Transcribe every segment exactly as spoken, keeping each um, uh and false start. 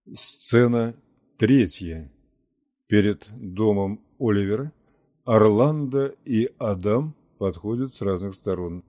Сцена третья. Перед домом Оливера Орландо и Адам подходят с разных сторон.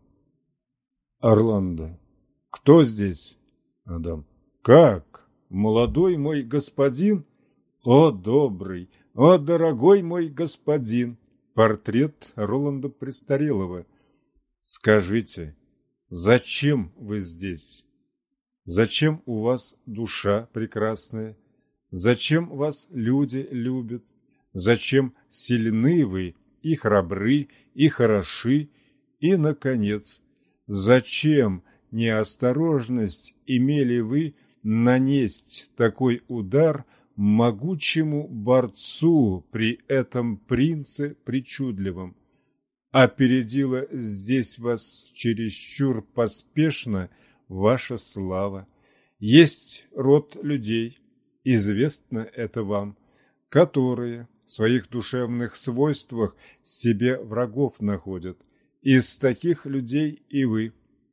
Орландо. Кто здесь? Адам. Как? Молодой мой господин? О, добрый, о, дорогой мой господин! Портрет Роланда Престарелого. Скажите, зачем вы здесь? Зачем у вас душа прекрасная? Зачем вас люди любят? Зачем сильны вы и храбры, и хороши? И, наконец, зачем неосторожность имели вы нанесть такой удар могучему борцу при этом принце причудливом? Опередила здесь вас чересчур поспешно ваша слава. Есть род людей, известно это вам, которые в своих душевных свойствах себе врагов находят. Из таких людей и вы.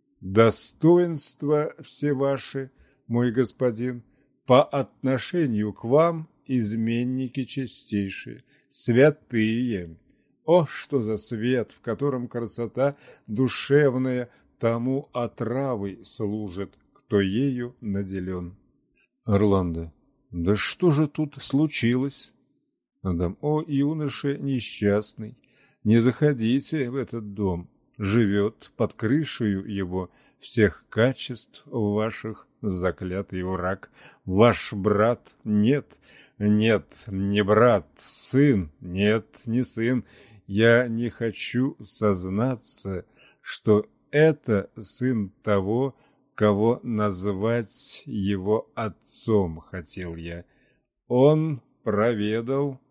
Достоинства все ваши, мой господин, по отношению к вам изменники чистейшие, святые. О, что за свет, в котором красота душевная тому отравой служит, кто ею наделен. Орландо. Да что же тут случилось? Адам. О, юноша несчастный, не заходите в этот дом. Живет под крышею его всех качеств ваших заклятый враг. Ваш брат? Нет, нет, не брат, сын, нет, не сын. Я не хочу сознаться, что это сын того, кого назвать его отцом хотел я. Он проведал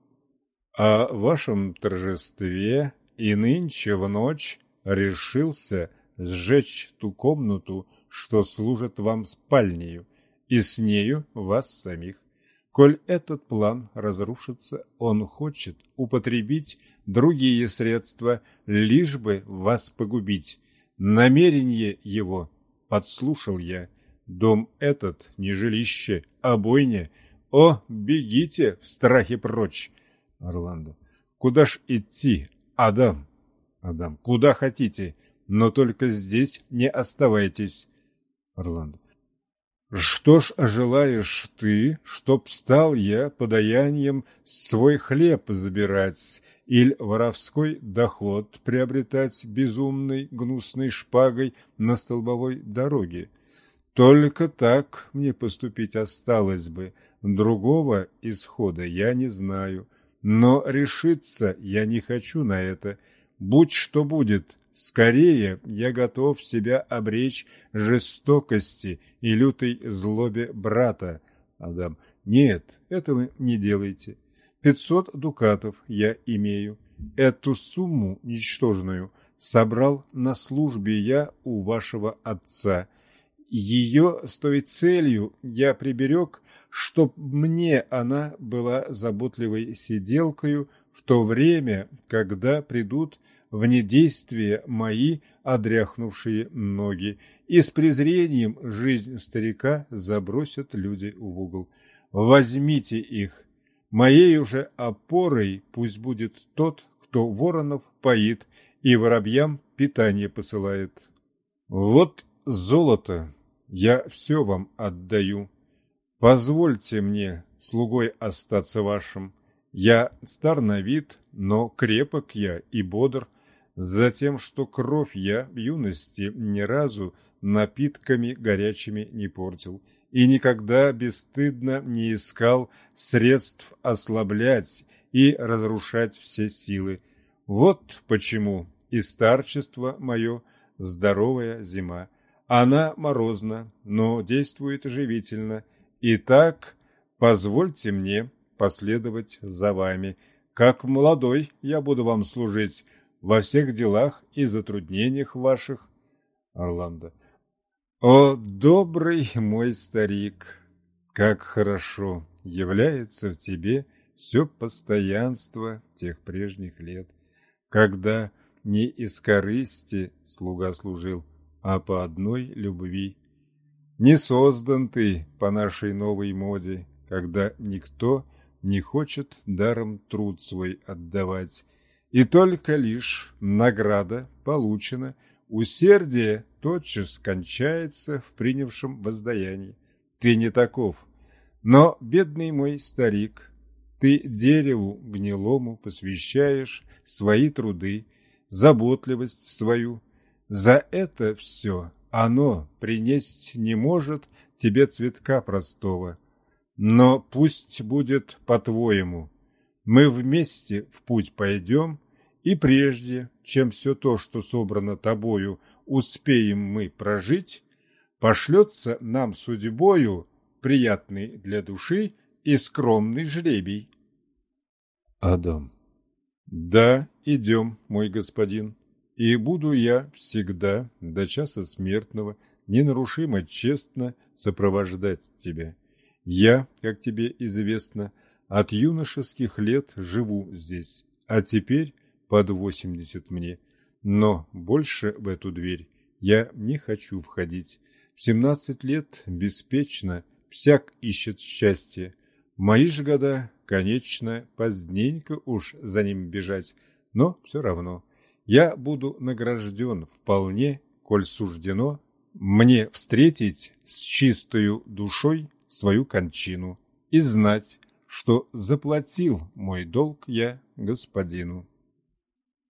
о вашем торжестве и нынче в ночь решился сжечь ту комнату, что служит вам спальнею, и с нею вас самих. Коль этот план разрушится, он хочет употребить другие средства, лишь бы вас погубить. Намерение его подслушал я. Дом этот не жилище, а бойня. О, бегите в страхе прочь! Орландо. Куда ж идти, Адам? Адам. Куда хотите, но только здесь не оставайтесь. Орландо. Что ж желаешь ты, чтоб стал я подаянием свой хлеб забирать, или воровской доход приобретать безумной гнусной шпагой на столбовой дороге? Только так мне поступить осталось бы, другого исхода я не знаю, но решиться я не хочу на это. Будь что будет, скорее я готов себя обречь жестокости и лютой злобе брата. Адам. Нет, этого не делайте. Пятьсот дукатов я имею. Эту сумму ничтожную собрал на службе я у вашего отца. Ее с той целью я приберег, чтоб мне она была заботливой сиделкою в то время, когда придут в недействие мои одряхнувшие ноги, и с презрением жизнь старика забросят люди в угол. Возьмите их. Моей уже опорой пусть будет тот, кто воронов поит и воробьям питание посылает. Вот золото, я все вам отдаю. Позвольте мне слугой остаться вашим. Я стар на вид, но крепок я и бодр, затем, что кровь я в юности ни разу напитками горячими не портил и никогда бесстыдно не искал средств ослаблять и разрушать все силы. Вот почему и старчество мое здоровая зима. Она морозна, но действует живительно. Итак, позвольте мне последовать за вами. Как молодой я буду вам служить во всех делах и затруднениях ваших. Орландо. О, добрый мой старик, как хорошо является в тебе все постоянство тех прежних лет, когда не из корысти слуга служил, а по одной любви. Не создан ты по нашей новой моде, когда никто не хочет даром труд свой отдавать, и только лишь награда получена, усердие тотчас кончается в принявшем воздаянии. Ты не таков, но, бедный мой старик, ты дереву гнилому посвящаешь свои труды, заботливость свою. За это все оно принесть не может тебе цветка простого. Но пусть будет по-твоему. Мы вместе в путь пойдем, и прежде, чем все то, что собрано тобою, успеем мы прожить, пошлется нам судьбою приятный для души и скромный жребий. Адам. Да, идем, мой господин, и буду я всегда до часа смертного ненарушимо честно сопровождать тебя. Я, как тебе известно, от юношеских лет живу здесь, а теперь под восемьдесят мне, но больше в эту дверь я не хочу входить. В семнадцать лет беспечно всяк ищет счастье. В мои же года, конечно, поздненько уж за ним бежать, но все равно я буду награжден вполне, коль суждено мне встретить с чистою душой свою кончину и знать, что заплатил мой долг я господину.